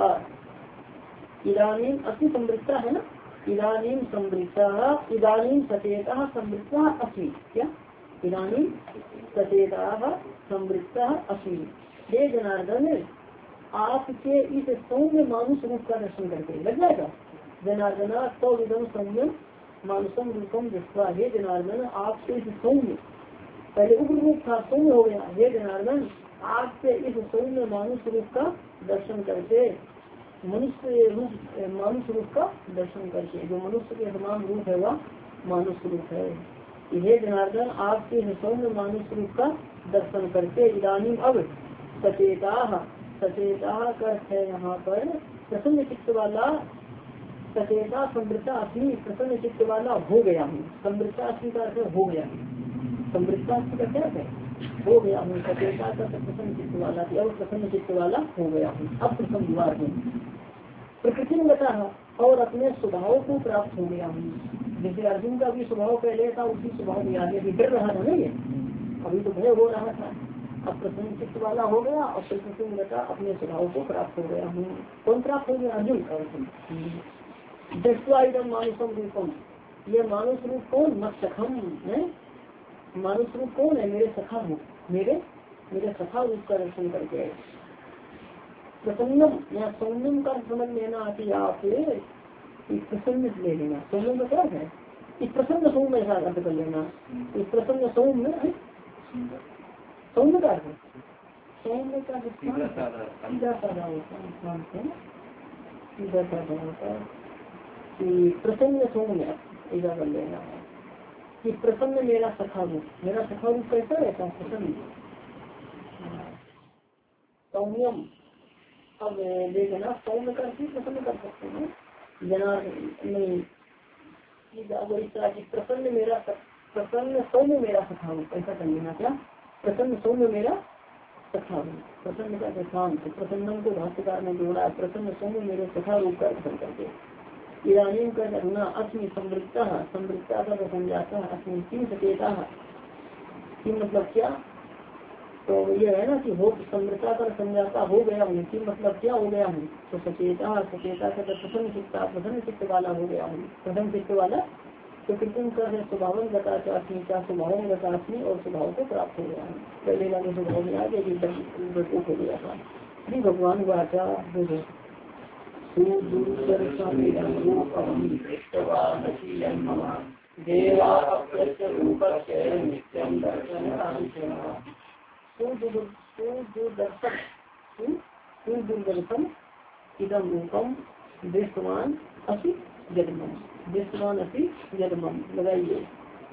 इदानीम अति समृद्धता है ना, इदानीम समृद्धता, इदानीम सचेता समृद्धता अस्मि, क्या इदानीम सचेता समृद्धता अस्मि। हे जनार्दन आपके इस सौम्य मानुष रूप का दर्शन करके लग जाएगा। जनार्दना तो इदम सौम्यम मानुषम रूपम दृष्टवा, हे जनार्दन आपसे इस सौम्य, पहले उग्र रूप था सौम्य हो गया, हे जनार्दन आपसे इस सौम्य मानुष रूप का दर्शन करके, मनुष्य रूप मानुष रूप का दर्शन करके, जो मनुष्य के समान रूप है वह मानुष रूप है। हे जनार्दन आपके इस सौम्य मानुष रूप का दर्शन करके, इदानीम अब सचेता, सचेता का है यहाँ पर प्रसन्न चित्त वाला, सचेता समृद्धता अपनी प्रसन्न चित्त वाला हो गया हूँ। समृद्धता अपनी का अर्थ हो गया हूँ, समृद्धता अपनी का क्या है हो गया हूँ। सचेता का प्रसन्न चित्त वाला थी, अब प्रसन्न चित्त वाला हो गया हूँ, अब प्रसन्न हुआ हूँ। प्रकृति में बता और अपने स्वभाव को प्राप्त हो गया हूँ। जैसे अर्जुन का भी स्वभाव पहले था, उसी स्वभाव में आगे भी डर रहा था ना, ये अभी तो भय हो रहा था, अब प्रसन्न चित्त वाला हो गया और प्रकृति में बता अपने स्वभाव को प्राप्त हो गया हूँ। कौन प्राप्त हो गया? अर्जुन। अर्जुन दृष्टवा इदम मानुषम रूपम, ये मानुष रूप कौन? मत सखम है, मानुष रूप कौन है? मेरे सखा हूँ, मेरे मेरे सखा रूप का दर्शन करके। प्रसन्नम या सौम्यम का समझ लेना कि आप प्रसन्न ले लेना, सौम्यम का क्या है? इस प्रसन्न सौम्य ऐसा अर्थ कर लेना, इस प्रसन्न सौम्य सौम्य का अर्थ, सौम्य का सीधा साधा होता है, सीधा साधा होता है कि प्रसन्न सौम्य ऐसा कर लेना है कि प्रसन्न मेरा सखा रूप, मेरा सखा रूप कैसा रहता है? प्रसन्न सौम्यम। अब देखना सौम्य कर प्रसन्न कर सकते हैं, जनार्दन नहीं प्रसन्न मेरा प्रसन्न सौम्य मेरा सखा रूप ऐसा कर लेना। क्या? प्रसन्न सौम्य मेरा सखा रूप, प्रसन्न का शांत, प्रसन्नम को भाष्यकार ने जोड़ा, प्रसन्न सौम्य मेरे सखा रूप का दर्शन करके। इदानीम का धरना अस्मि समृद्धता, समृद्धता का दर्शन जाता है, अस्मि तीन सचेता की मतलब क्या? तो ये है ना कि हो समृद्धता का समझाता हो गया हूँ, की मतलब क्या हो गया हूँ? तो सचेता, सचेता का प्रसन्न चित्ता, प्रसन्न चित्त वाला हो गया हूँ, प्रसन्न चित्त वाला। तो कृत्रिम कर स्वभाव बताचात्मी का स्वभाव बतात्मी और स्वभाव को प्राप्त हो गया है, पहले वाले स्वभाव में आ गया हो गया था। श्री भगवान वाचा दर्शन इदम रूपम दृष्टवान असि जन्मम, दृष्टवान असि जन्मम लगाइए।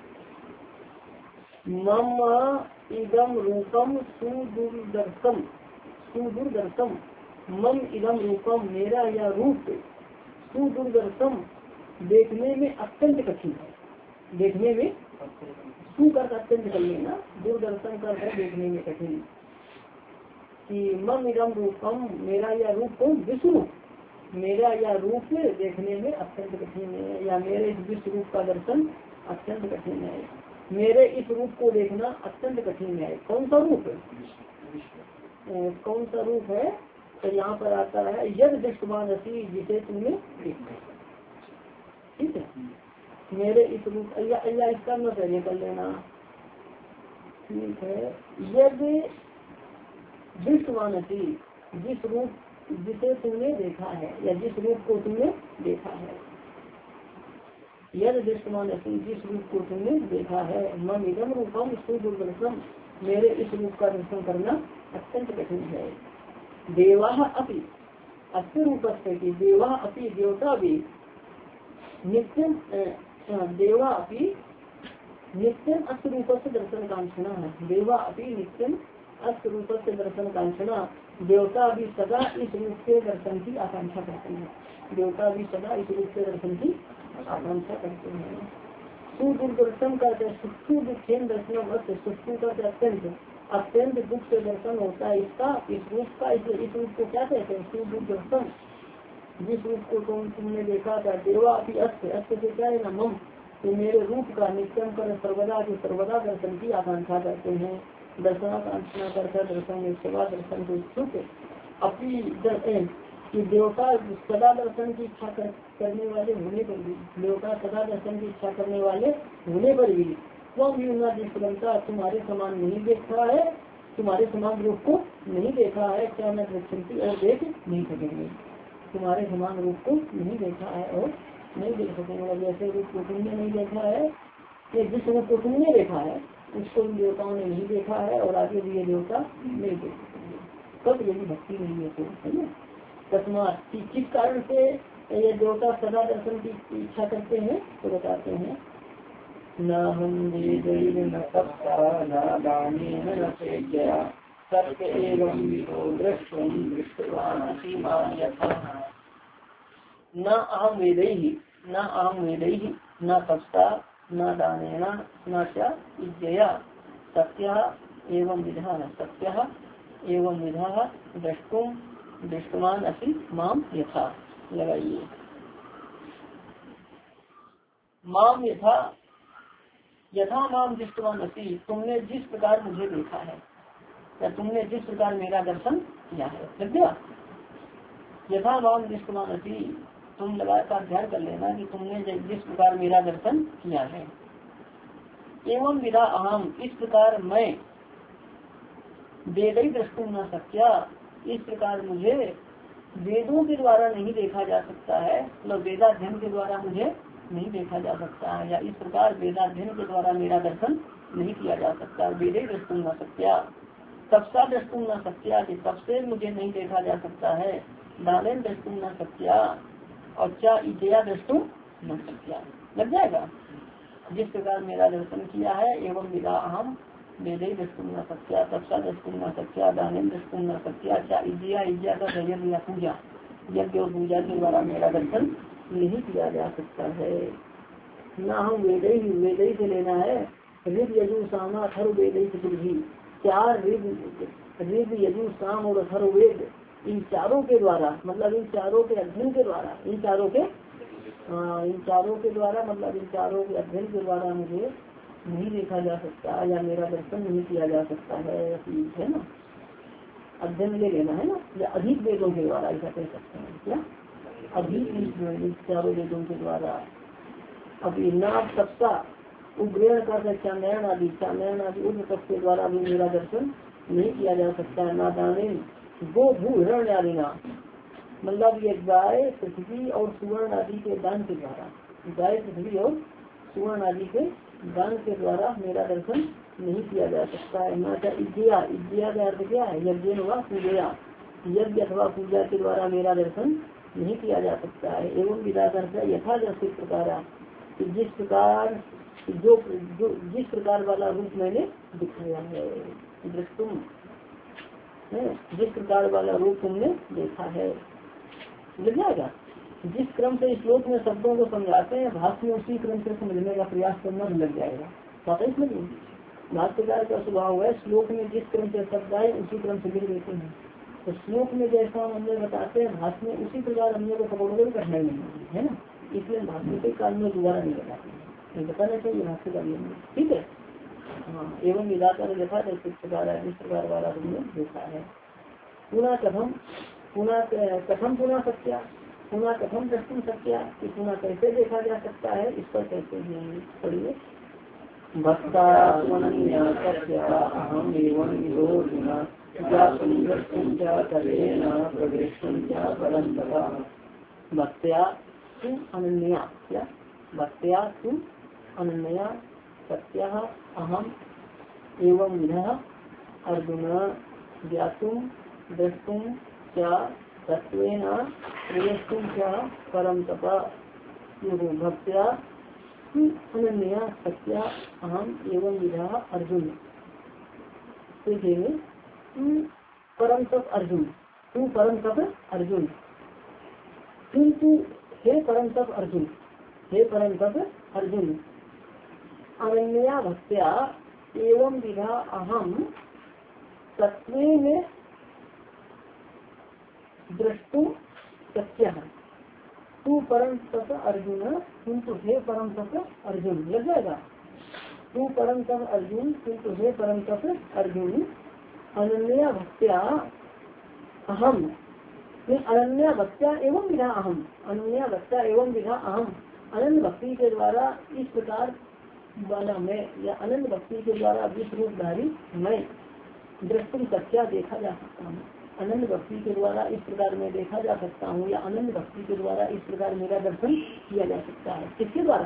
मम इदम रूपम सुदुर्दर्शम, सुदुर्दर्शम मम इदम रूपम मेरा यह रूप सुदुर्दर्शम देखने में अत्यंत कठिन है, देखने में सु कर अत्यंत कर लेना, दूरदर्शन कर है देखने में कठिन। कि मम इदम रूपम मेरा यह रूप कौन? विष्णु, मेरा यह रूप देखने में अत्यंत कठिन है, या मेरे इस विश्व रूप का दर्शन अत्यंत कठिन है, मेरे इस रूप को देखना अत्यंत कठिन है। कौन सा रूप है? कौन सा रूप है? तो यहाँ पर आता है यद दृष्टवान रसी, जिसे तुमने देखा। ठीक है, मेरे इस रूप या इसका न पहले कर लेना। ठीक है, यद दृष्टवान रसी, जिस रूप जिसे तुमने देखा है या जिस रूप को तुमने देखा है। यद दृष्टवान रसी, जिस रूप को तुमने देखा है। मम इदम रूपम सुदुर्दर्शम मेरे इस रूप का दर्शन करना अत्यंत कठिन है। देवाः अपि अस्य रूपस्य की देवाः अपि देवता भी नित्यम देवा अपि नित्यम अस्तरूप से दर्शन कांक्षणा देवा अभी नित्यम अस्तरूप से दर्शन कांक्षणा देवता भी सदा इस रूप से दर्शन की आकांक्षा करते हैं। देवता भी सदा इस रूप से दर्शन की आकांक्षा करते हैं। सुदुर्दर्शन का सुखु दुखेन दर्शन सुखु का अत्यंत अत्यंत दुख से दर्शन होता है इसका इस रूप का। इस, इस रूप को क्या कहते हैं? सुदुर्दर्शन। जिस रूप को तुम तुमने देखा था देवा अभी अस्त अस्त से क्या है ना मम, तो मेरे रूप का नित्यम कर सर्वदा के सर्वदा दर्शन की आकांक्षा करते हैं। दर्शनाकांक्षा करता दर्शन में सेवा दर्शन को इच्छुक अपनी कि देवता सदा दर्शन की इच्छा कर, करने वाले होने पर भी देवता सदा दर्शन की इच्छा करने वाले होने पर भी वह भी उन्ना जिसका तुम्हारे समान नहीं देखा है, तुम्हारे समान रूप को नहीं देखा है। क्या मैं दृष्टि और देख नहीं सकेंगे, तुम्हारे समान रूप को नहीं देखा है और नहीं देख सकेंगे। जैसे रूप को तुमने नहीं देखा है, ये जिस रूप को तुमने देखा है उसको इन देवताओं ने नहीं देखा है और आगे भी ये देवता नहीं देख सकेंगे। कब यदि भक्ति नहीं है तो है ना। तस्मात किस कारण से ये देवता सदा दर्शन की इच्छा करते हैं तो बताते हैं न हम न तपसा न दानेन न सेव्यया सत्य एवं विदो दृष्टुम दृष्टवान् सीमान् यथा न अहम वेदैहि न अहम वेदैहि न तपसा न दानेन न च इज्जया सत्यः एवं विधः सत्यः एवं विधः दृष्टुम दृष्टवान् असि माम यथा। लगाइए माम यथा यथा माम दृष्टवान् असि, तुमने जिस प्रकार मुझे देखा है या तुमने जिस प्रकार मेरा दर्शन किया है। लग गया? यथा माम दृष्टवान् असि, तुम लगातार ध्यान कर लेना कि तुमने जिस प्रकार मेरा दर्शन किया है। एवं विधा अहम, इस प्रकार मैं वेद ही दृष्टुम न सक्या, इस प्रकार मुझे वेदों के द्वारा नहीं देखा जा सकता है, मतलब वेदाध्ययन के द्वारा मुझे नहीं देखा जा सकता है, या इस प्रकार वेदाध्ययन के द्वारा मेरा दर्शन नहीं किया जा सकता। वेदे दृष्टुम न सक्या, तपसा दृष्टुम न सक्या, कि तब से मुझे नहीं देखा जा सकता है। दानेन दृष्टुम न सक्या और क्या इजया दृष्टुम न सक्या। लग जाएगा? जिस प्रकार मेरा दर्शन किया है एवं विदा अहम वेदे दृष्टुम न सक्या तपसा दृष्टुम न सक्या दानेन दृष्टुम न सक्या क्या इज्या इज्या का यज्ञ या पूजा यज्ञ और पूजा के द्वारा मेरा दर्शन नहीं किया जा सकता है। न हम वेदे ही वेदे से लेना है ऋग यजु सामा अथर्व वेदे चतुर्भी, चार ऋग ऋग यजु साम और अथर्ववेद, इन चारों के द्वारा मतलब इन चारों के अध्ययन के द्वारा इन चारों के आ, इन चारों के द्वारा मतलब इन चारों के अध्ययन के द्वारा मुझे नहीं देखा जा सकता या मेरा दर्शन नहीं किया जा सकता है। है ना, अध्ययन ले लेना है ना, या अधिक वेदों के द्वारा ऐसा कह सकते हैं। क्या अधिक चारों वेदों के द्वारा। अभी नाम सत्ता उग्रेण कर चांदयन आदि चांदयन आदि उग्र तप के द्वारा भी मेरा दर्शन नहीं किया जा सकता है। ना दाने गो भू हिरण आदि ना, मतलब ये गाय पृथ्वी और सुवर्ण आदि के दान के द्वारा, गाय पृथ्वी और सुवर्ण आदि के दान के द्वारा मेरा दर्शन नहीं किया जा सकता है। ना क्या इज्जिया, इज्जिया का अर्थ क्या है? यज्ञ व पूजया, यज्ञ अथवा पूजा के द्वारा मेरा दर्शन नहीं किया जा सकता है। एवं विदा करता यथा दर्शित प्रकार, जिस प्रकार जो, जो जिस प्रकार वाला रूप मैंने दिखाया है, दृष्टुम जिस प्रकार वाला रूप तुमने देखा है। लग जाएगा? जिस क्रम से श्लोक में शब्दों को समझाते हैं भाष्य में उसी क्रम से समझने का प्रयास करना भी लग जाएगा। पता इसमें भाष्यकार का स्वभाव है, श्लोक में जिस क्रम से शब्द आए उसी क्रम से लिख देते हैं। तो श्लोक में जैसा हमने बताते हैं भाष्य में उसी प्रकार हमने को पकड़ोगे करना ही नहीं है ना, इसलिए भाष्य के काल में दोबारा नहीं बताते हैं, बताना चाहिए भाष्य का नियम। ठीक है, हाँ। एवं विधाकर देखा था इस प्रकार इस प्रकार वाला हमने देखा है। पुनः कथम पुनः कथम पुनः सत्या पुनः कथम दृष्टि सत्या, कि पुनः कैसे देखा जा सकता है, इस पर कैसे हैं पढ़िए। भक्ता अहम एवं विरोधिना ज्ञातुं द्रष्टुं च तदेन प्रवेष्टुं च परन्तपा। भक्त्या तु अनन्या, क्या भक्त्या तु अनन्या सत्यः अहम एवं विधः अर्जुन ज्ञातुं द्रष्टुं च तत्वेन प्रवेष्टुं च परन्तपा। भक्त्या अनन्या सत्या अहम एवं विधा अर्जुन। देखेंगे परम तप अर्जुन, तू परम तप अर्जुन, किंतु हे परम तप अर्जुन, हे परम तप अर्जुन, अनन्या भक्त्या एवं विधा अहम तत्वेन दृष्टु सत्य। तू परम तप अर्जुन, किंतु हे परम तप अर्जुन, लग जाएगा। तू परम तप अर्जुन, किंतु हे परम तप अर्जुन, अनन्या भक्त्या अहम, अनन्या भक्त्या एवं विधा अहम, अनन्या भक्त्या एवं विधा अहम, अनंत भक्ति के द्वारा इस प्रकार वाला मैं, या अनंत भक्ति के द्वारा विश्व रूपधारी मैं, दृष्टि सत्या देखा जा सकता हूँ। अनंत भक्ति के द्वारा इस प्रकार में देखा जा सकता हूँ, या अनंत भक्ति के द्वारा इस प्रकार मेरा दर्शन किया जा सकता है। किसके द्वारा?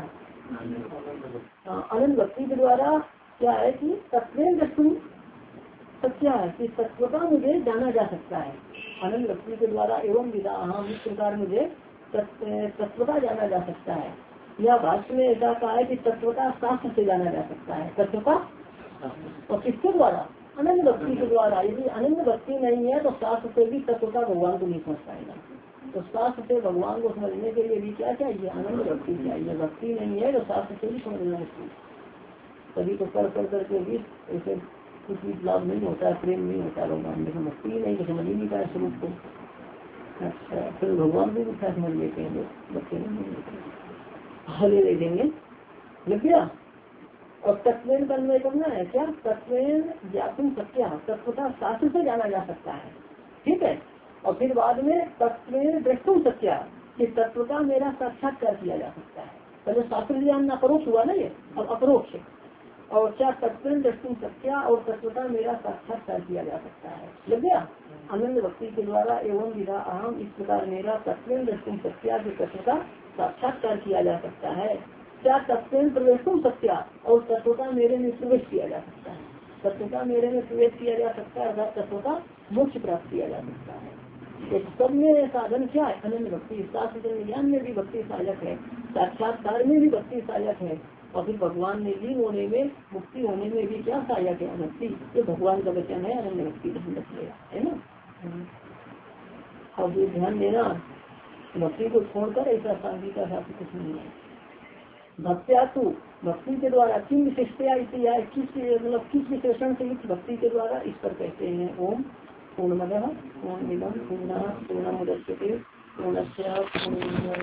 अनंत भक्ति के द्वारा क्या है कि तत्वेन दृष्टि सत्या है कि तत्वता मुझे जाना जा सकता है। अनंत भक्ति के द्वारा एवं विधा अहम, इस प्रकार मुझे तत्वता जाना जा सकता है। यह भाष्य में ऐसा कहा है कि तत्वता शास्त्र से जाना जा सकता है। तत्वता और किसके द्वारा? अनंत भक्ति के द्वारा। यदि अनंत भक्ति नहीं है तो शास्त्र से भी तत्वता भगवान को नहीं समझ पाएगा। तो शास्त्र से भगवान को समझने के लिए भी क्या चाहिए? अनंत भक्ति चाहिए। भक्ति नहीं है तो शास्त्र से भी समझना चाहिए। तभी तो कर कर करके भी ऐसे कुछ भी लाभ नहीं होता है, प्रेम नहीं होता भगवान, लेकिन भक्ति ही नहीं तो समझ ही नहीं पाए स्वरूप को। अच्छा, फिर भगवान भी क्या समझ लेते हैं लोग, बच्चे नहीं लेते। हले ले देंगे, लग गया। और तत्वेन का अन्वय करना है क्या? तत्वेन ज्ञातुम सत्या, तत्वता शास्त्र से जाना जा सकता है, ठीक है। और फिर बाद में तत्वेन दृष्टुम सत्या, कि तत्वता मेरा साक्षात्कार किया जा सकता है। पहले शास्त्र ज्ञान अपरोक्ष हुआ ना ये, अब अपरोक्ष। और क्या तत्वेन दृष्टुम सत्या, और तत्वता मेरा साक्षात्कार किया जा सकता है, लग गया। अनंत भक्ति के द्वारा एवं विधा अहम, इस प्रकार मेरा तत्वेन दृष्टुम सत्या की तत्वता साक्षात्कार किया जा सकता है। क्या तत्वेन प्रवेशुम सत्या, और तत्वता मेरे में प्रवेश किया जा सकता है। तत्वता मेरे में प्रवेश किया जा सकता है, अर्थात तत्वता मोक्ष प्राप्त किया जा सकता है। तो सब में साधन क्या है? अनंत भक्ति। शास्त्र ज्ञान में भी भक्ति सहायक है, साक्षात्कार में भी भक्ति सहायक है, और फिर भगवान में लीन होने में, मुक्ति होने में भी क्या सहायक है? भक्ति। ये भगवान का वचन है, अनंत भक्ति है ना। अब ध्यान देना, भक्ति को छोड़कर ऐसा शांति का शास्त्र कुछ नहीं है। भक्त्या तू, भक्ति के द्वारा किन विशेषतया या किस मतलब किस विशेषण से युक्त भक्ति के द्वारा इस पर कहते हैं। ओम पूर्णमदः पूर्णमिदं पूर्णात् पूर्णमुदच्यते पूर्णस्य पूर्णमेवावशिष्यते।